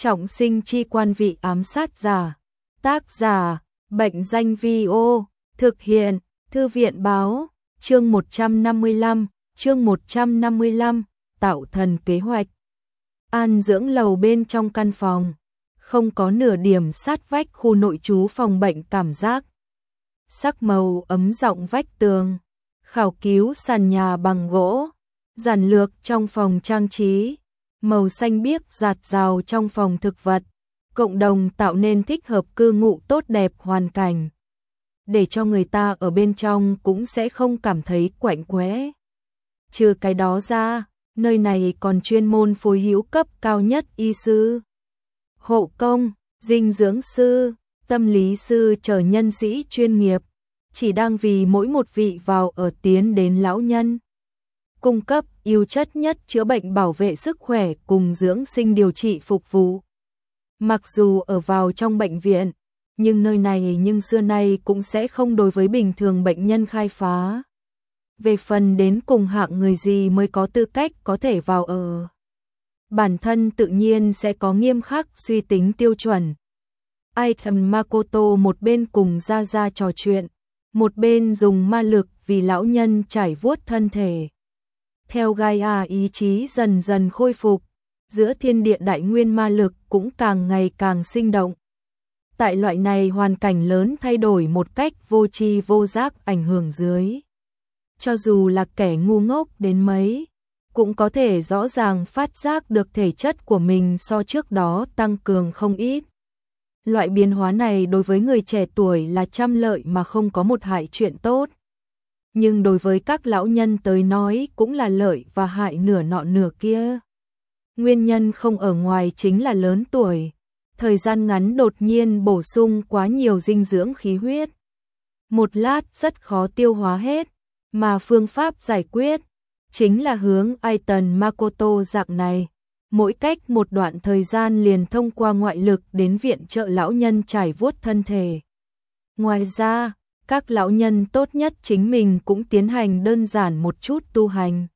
Trọng sinh chi quan vị ám sát giả. Tác giả, Bệnh danh Vi-ô, thực hiện, Thư viện báo, chương 155, tạo thần kế hoạch. An dưỡng lầu bên trong căn phòng, không có nửa điểm sát vách khu nội trú phòng bệnh cảm giác. Sắc màu ấm rộng vách tường, khảo cứu sàn nhà bằng gỗ, giản lược trong phòng trang trí, màu xanh biếc rạt rào trong phòng thực vật, cộng đồng tạo nên thích hợp cư ngụ tốt đẹp hoàn cảnh. Để cho người ta ở bên trong cũng sẽ không cảm thấy quạnh quẽ. Trừ cái đó ra, nơi này còn chuyên môn phối hữu cấp cao nhất y sư, hộ công, dinh dưỡng sư, tâm lý sư chờ nhân sĩ chuyên nghiệp, chỉ đang vì mỗi một vị vào ở tiến đến lão nhân. Cung cấp ưu chất nhất chữa bệnh bảo vệ sức khỏe cùng dưỡng sinh điều trị phục vụ. Mặc dù ở vào trong bệnh viện, nhưng nơi này xưa nay cũng sẽ không đối với bình thường bệnh nhân khai phá. Về phần đến cùng hạng người gì mới có tư cách có thể vào ở, bản thân tự nhiên sẽ có nghiêm khắc suy tính tiêu chuẩn. Aitan Makoto một bên cùng Ra trò chuyện, một bên dùng ma lực vì lão nhân trải vuốt thân thể. Theo Gaia ý chí dần dần khôi phục, giữa thiên địa đại nguyên ma lực cũng càng ngày càng sinh động. Tại loại này hoàn cảnh lớn thay đổi một cách vô tri vô giác ảnh hưởng dưới, cho dù là kẻ ngu ngốc đến mấy, cũng có thể rõ ràng phát giác được thể chất của mình so trước đó tăng cường không ít. Loại biến hóa này đối với người trẻ tuổi là trăm lợi mà không có một hại chuyện tốt. Nhưng đối với các lão nhân tới nói cũng là lợi và hại nửa nọ nửa kia. Nguyên nhân không ở ngoài chính là lớn tuổi, thời gian ngắn đột nhiên bổ sung quá nhiều dinh dưỡng khí huyết. Một lát rất khó tiêu hóa hết, mà phương pháp giải quyết chính là hướng Aitan Makoto dạng này. Mỗi cách một đoạn thời gian liền thông qua ngoại lực đến viện trợ lão nhân trải vuốt thân thể. Ngoài ra, các lão nhân tốt nhất chính mình cũng tiến hành đơn giản một chút tu hành.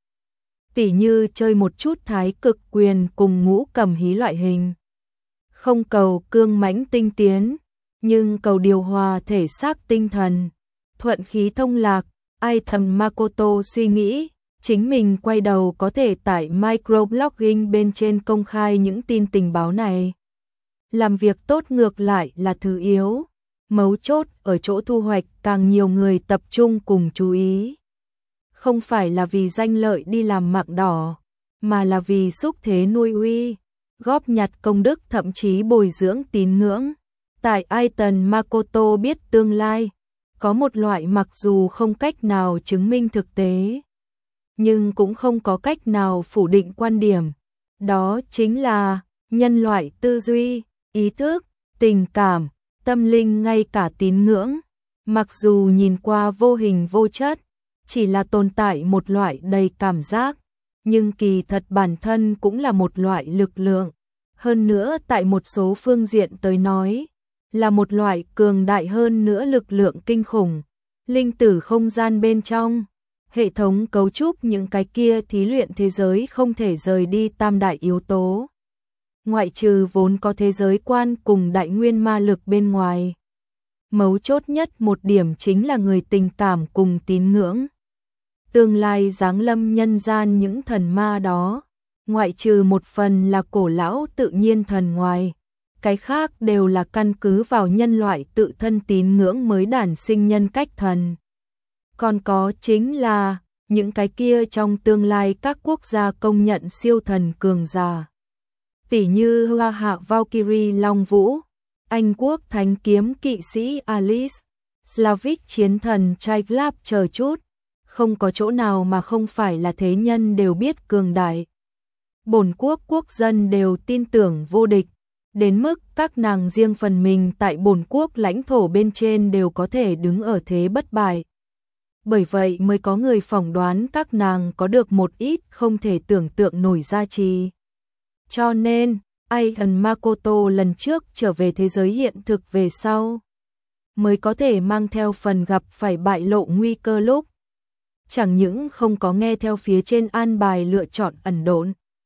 Tỉ như chơi một chút thái cực quyền cùng ngũ cầm hí loại hình. Không cầu cương mãnh tinh tiến, nhưng cầu điều hòa thể xác tinh thần, thuận khí thông lạc. Aitan Makoto suy nghĩ, chính mình quay đầu có thể tải microblogging bên trên công khai những tin tình báo này. Làm việc tốt ngược lại là thứ yếu, mấu chốt ở chỗ thu hoạch càng nhiều người tập trung cùng chú ý. Không phải là vì danh lợi đi làm mạng đỏ, mà là vì xúc thế nuôi uy, góp nhặt công đức thậm chí bồi dưỡng tín ngưỡng. Tại Aitan Makoto biết tương lai, có một loại mặc dù không cách nào chứng minh thực tế, nhưng cũng không có cách nào phủ định quan điểm. Đó chính là nhân loại tư duy, ý thức, tình cảm, tâm linh ngay cả tín ngưỡng, mặc dù nhìn qua vô hình vô chất, chỉ là tồn tại một loại đầy cảm giác, nhưng kỳ thật bản thân cũng là một loại lực lượng. Hơn nữa tại một số phương diện tới nói, là một loại cường đại hơn nữa lực lượng kinh khủng. Linh tử không gian bên trong, hệ thống cấu trúc những cái kia thí luyện thế giới không thể rời đi tam đại yếu tố. Ngoại trừ vốn có thế giới quan cùng đại nguyên ma lực bên ngoài. Mấu chốt nhất một điểm chính là người tình cảm cùng tín ngưỡng. Tương lai giáng lâm nhân gian những thần ma đó, ngoại trừ một phần là cổ lão tự nhiên thần ngoài, cái khác đều là căn cứ vào nhân loại tự thân tín ngưỡng mới đản sinh nhân cách thần. Còn có chính là những cái kia trong tương lai các quốc gia công nhận siêu thần cường giả. Tỉ như Hoa Hạ Valkyrie Long Vũ, Anh Quốc Thánh Kiếm Kỵ Sĩ Alice, Slavic Chiến Thần Triglav chờ chút, không có chỗ nào mà không phải là thế nhân đều biết cường đại. Bổn quốc quốc dân đều tin tưởng vô địch, đến mức các nàng riêng phần mình tại bổn quốc lãnh thổ bên trên đều có thể đứng ở thế bất bại. Bởi vậy mới có người phỏng đoán các nàng có được một ít không thể tưởng tượng nổi giá trị. Cho nên, Aitan Makoto lần trước trở về thế giới hiện thực về sau, mới có thể mang theo phần gặp phải bại lộ nguy cơ lúc. Chẳng những không có nghe theo phía trên an bài lựa chọn ẩn độn,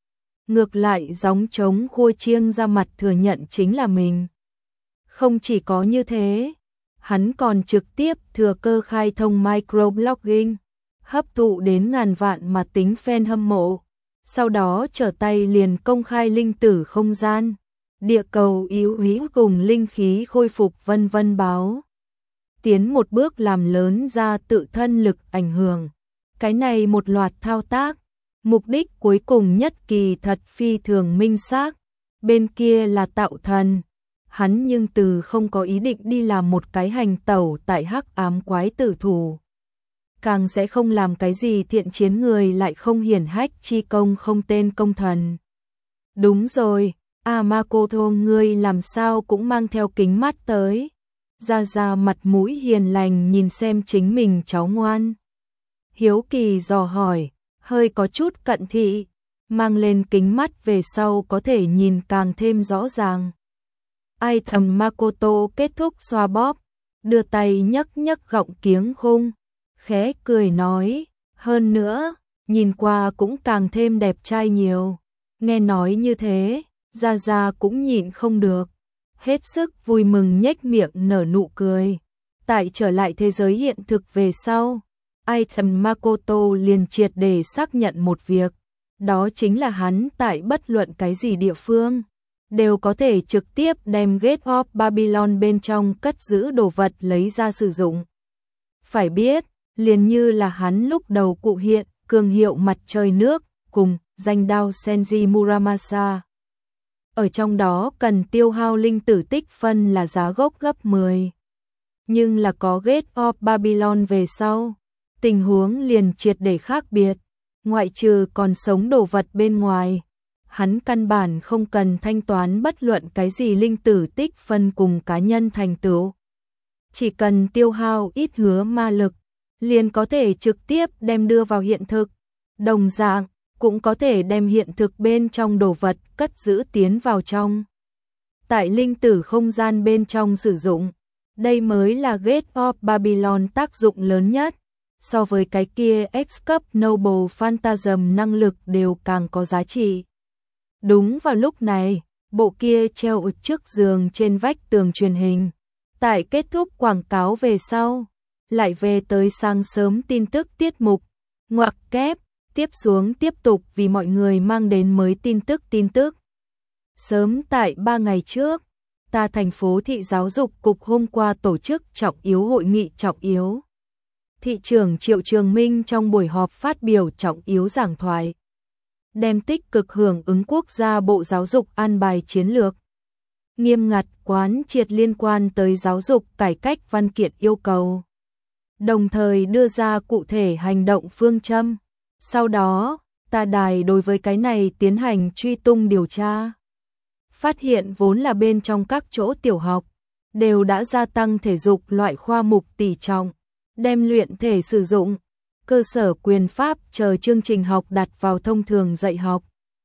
ngược lại gióng trống khua chiêng ra mặt thừa nhận chính là mình. Không chỉ có như thế, hắn còn trực tiếp thừa cơ khai thông microblogging, hấp thụ đến ngàn vạn mà tính fan hâm mộ. Sau đó trở tay liền công khai linh tử không gian, địa cầu yếu í cùng linh khí khôi phục vân vân báo. Tiến một bước làm lớn ra tự thân lực ảnh hưởng. Cái này một loạt thao tác, mục đích cuối cùng nhất kỳ thật phi thường minh xác, bên kia là tạo thần. Hắn nhưng từ không có ý định đi làm một cái hành tẩu tại hắc ám quái tử thủ. Càng sẽ không làm cái gì thiện chiến người lại không hiển hách chi công không tên công thần. Đúng rồi, Makoto ngươi làm sao cũng mang theo kính mắt tới. Ra ra mặt mũi hiền lành nhìn xem chính mình cháu ngoan. Hiếu kỳ dò hỏi, hơi có chút cận thị, mang lên kính mắt về sau có thể nhìn càng thêm rõ ràng. Ai thầm Makoto kết thúc xoa bóp, đưa tay nhấc nhấc gọng kiếng khung, khẽ cười nói, hơn nữa, nhìn qua cũng càng thêm đẹp trai nhiều. Nghe nói như thế, Gia Gia cũng nhịn không được, hết sức vui mừng nhếch miệng nở nụ cười. Tại trở lại thế giới hiện thực về sau, ai thầm Makoto liền triệt để xác nhận một việc, đó chính là hắn tại bất luận cái gì địa phương đều có thể trực tiếp đem Gate of Babylon bên trong cất giữ đồ vật lấy ra sử dụng. Phải biết, liền như là hắn lúc đầu cụ hiện, cường hiệu mặt trời nước, cùng danh đao Senji Muramasa. Ở trong đó cần tiêu hao linh tử tích phân là giá gốc gấp 10. Nhưng là có Gate of Babylon về sau, tình huống liền triệt để khác biệt, ngoại trừ còn sống đồ vật bên ngoài. Hắn căn bản không cần thanh toán bất luận cái gì linh tử tích phân cùng cá nhân thành tựu. Chỉ cần tiêu hao ít hứa ma lực, liền có thể trực tiếp đem đưa vào hiện thực. Đồng dạng, cũng có thể đem hiện thực bên trong đồ vật cất giữ tiến vào trong. Tại linh tử không gian bên trong sử dụng, đây mới là Gate of Babylon tác dụng lớn nhất. So với cái kia X cấp Noble Phantasm năng lực đều càng có giá trị. Đúng vào lúc này, bộ kia treo ở trước giường trên vách tường truyền hình. Tại kết thúc quảng cáo về sau, lại về tới sáng sớm tin tức tiết mục. Ngoặc kép, tiếp xuống tiếp tục vì mọi người mang đến mới tin tức. Sớm tại 3 ngày trước, ta thành phố thị giáo dục cục hôm qua tổ chức trọng yếu hội nghị trọng yếu. Thị trưởng Triệu Trường Minh trong buổi họp phát biểu trọng yếu giảng thoại, đem tích cực hưởng ứng quốc gia Bộ Giáo dục an bài chiến lược, nghiêm ngặt quán triệt liên quan tới giáo dục cải cách văn kiện yêu cầu, đồng thời đưa ra cụ thể hành động phương châm. Sau đó, ta đài đối với cái này tiến hành truy tung điều tra. Phát hiện vốn là bên trong các chỗ tiểu học, đều đã gia tăng thể dục loại khoa mục tỷ trọng, đem luyện thể sử dụng, cơ sở quyền pháp chờ chương trình học đặt vào thông thường dạy học.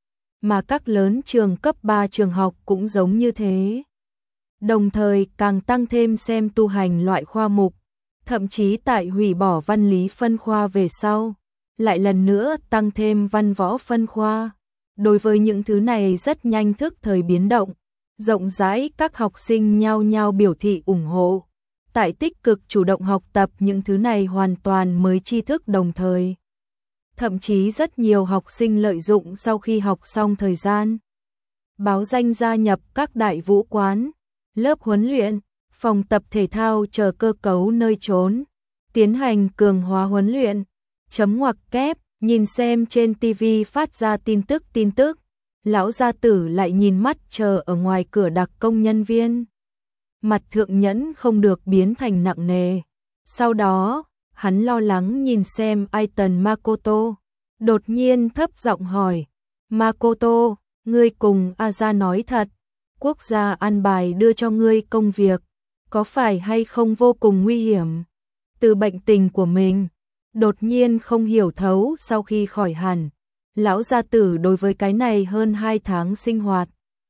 Mà các lớn trường cấp 3 trường học cũng giống như thế. Đồng thời càng tăng thêm xem tu hành loại khoa mục, thậm chí tại hủy bỏ văn lý phân khoa về sau, lại lần nữa tăng thêm văn võ phân khoa. Đối với những thứ này rất nhanh thức thời biến động, rộng rãi các học sinh nhao nhao biểu thị ủng hộ. Tại tích cực chủ động học tập những thứ này hoàn toàn mới tri thức đồng thời. Thậm chí rất nhiều học sinh lợi dụng sau khi học xong thời gian. Báo danh gia nhập các đại vũ quán, lớp huấn luyện, phòng tập thể thao chờ cơ cấu nơi trốn, tiến hành cường hóa huấn luyện. Chấm ngoặc kép, nhìn xem trên TV phát ra tin tức. Lão gia tử lại nhìn mắt chờ ở ngoài cửa đặc công nhân viên. Mặt thượng nhẫn không được biến thành nặng nề. Sau đó, hắn lo lắng nhìn xem Aiton Makoto. Đột nhiên thấp giọng hỏi, Makoto, ngươi cùng Aza nói thật, quốc gia an bài đưa cho ngươi công việc, có phải hay không vô cùng nguy hiểm? Từ bệnh tình của mình, đột nhiên không hiểu thấu sau khi khỏi hẳn, lão gia tử đối với cái này hơn 2 tháng sinh hoạt,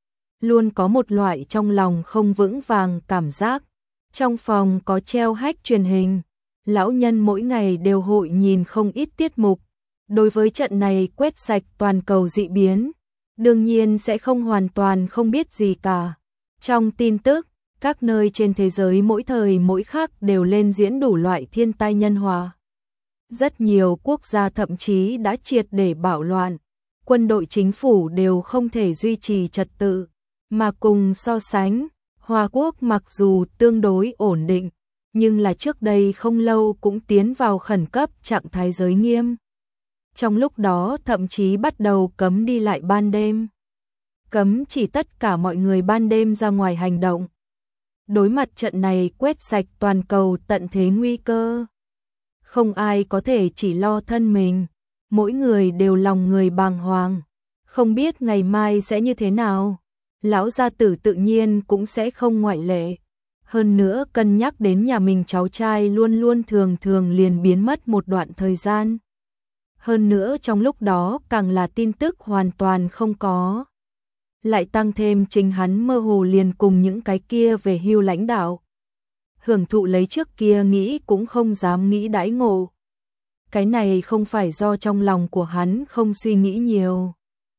luôn có một loại trong lòng không vững vàng cảm giác. Trong phòng có treo hách truyền hình, lão nhân mỗi ngày đều hội nhìn không ít tiết mục. Đối với trận này quét sạch toàn cầu dị biến, đương nhiên sẽ không hoàn toàn không biết gì cả. Trong tin tức, các nơi trên thế giới mỗi thời mỗi khắc đều lên diễn đủ loại thiên tai nhân họa. Rất nhiều quốc gia thậm chí đã triệt để bạo loạn, quân đội chính phủ đều không thể duy trì trật tự, mà cùng so sánh, Hoa Quốc mặc dù tương đối ổn định, nhưng là trước đây không lâu cũng tiến vào khẩn cấp trạng thái giới nghiêm. Trong lúc đó thậm chí bắt đầu cấm đi lại ban đêm. Cấm chỉ tất cả mọi người ban đêm ra ngoài hành động. Đối mặt trận này quét sạch toàn cầu tận thế nguy cơ. Không ai có thể chỉ lo thân mình, mỗi người đều lòng người bàng hoàng, không biết ngày mai sẽ như thế nào. Lão gia tử tự nhiên cũng sẽ không ngoại lệ. Hơn nữa cân nhắc đến nhà mình cháu trai luôn luôn thường liền biến mất một đoạn thời gian. Hơn nữa trong lúc đó càng là tin tức hoàn toàn không có. Lại tăng thêm chính hắn mơ hồ liền cùng những cái kia về hưu lãnh đạo. Hưởng thụ lấy trước kia nghĩ cũng không dám nghĩ đãi ngộ. Cái này không phải do trong lòng của hắn không suy nghĩ nhiều.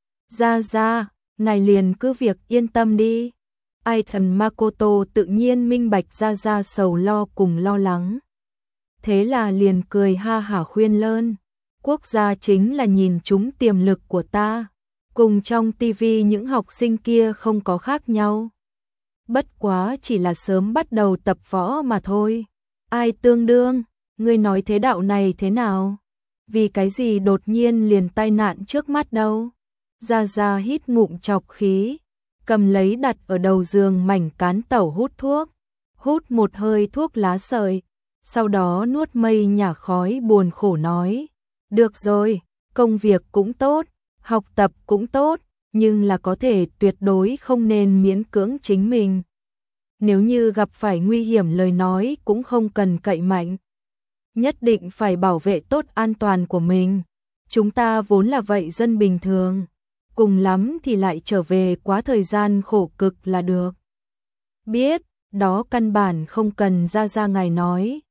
Ra, ngài liền cứ việc yên tâm đi. Ai thần Makoto tự nhiên minh bạch ra sầu lo cùng lo lắng. Thế là liền cười ha hả khuyên lơn. Quốc gia chính là nhìn chúng tiềm lực của ta. Cùng trong tivi những học sinh kia không có khác nhau. Bất quá chỉ là sớm bắt đầu tập võ mà thôi. Ai tương đương, ngươi nói thế đạo này thế nào? Vì cái gì đột nhiên liền tai nạn trước mắt đâu? Ra hít ngụm chọc khí, cầm lấy đặt ở đầu giường mảnh cán tẩu hút thuốc. Hút một hơi thuốc lá sợi, sau đó nuốt mây nhả khói buồn khổ nói. Được rồi, công việc cũng tốt, học tập cũng tốt, nhưng là có thể tuyệt đối không nên miễn cưỡng chính mình. Nếu như gặp phải nguy hiểm lời nói cũng không cần cậy mạnh. Nhất định phải bảo vệ tốt an toàn của mình. Chúng ta vốn là vậy dân bình thường. Cùng lắm thì lại trở về quá thời gian khổ cực là được. Biết, đó căn bản không cần ra ngài nói.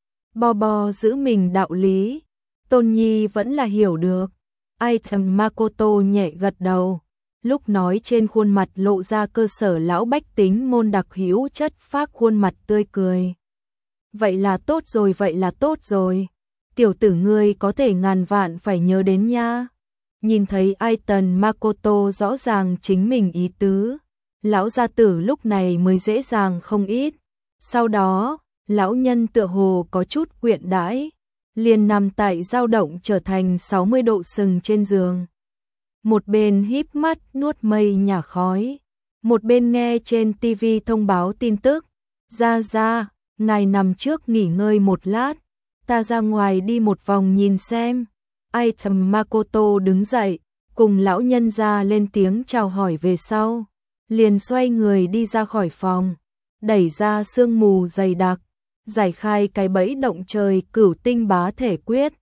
Bo giữ mình đạo lý. Tôn Nhi vẫn là hiểu được. Ai thầm Makoto nhẹ gật đầu. Lúc nói trên khuôn mặt lộ ra cơ sở lão bách tính môn đặc hữu chất phác khuôn mặt tươi cười. Vậy là tốt rồi. Tiểu tử ngươi có thể ngàn vạn phải nhớ đến nha. Nhìn thấy Aiton Makoto rõ ràng chính mình ý tứ. Lão gia tử lúc này mới dễ dàng không ít. Sau đó, lão nhân tựa hồ có chút quyện đãi. Liền nằm tại dao động trở thành 60 độ sừng trên giường. Một bên híp mắt nuốt mây nhả khói, một bên nghe trên tivi thông báo tin tức. Ra, ngài nằm trước nghỉ ngơi một lát, ta ra ngoài đi một vòng nhìn xem. Ai thầm Makoto đứng dậy, cùng lão nhân ra lên tiếng chào hỏi về sau. Liền xoay người đi ra khỏi phòng, đẩy ra sương mù dày đặc, giải khai cái bẫy động trời cửu tinh bá thể quyết.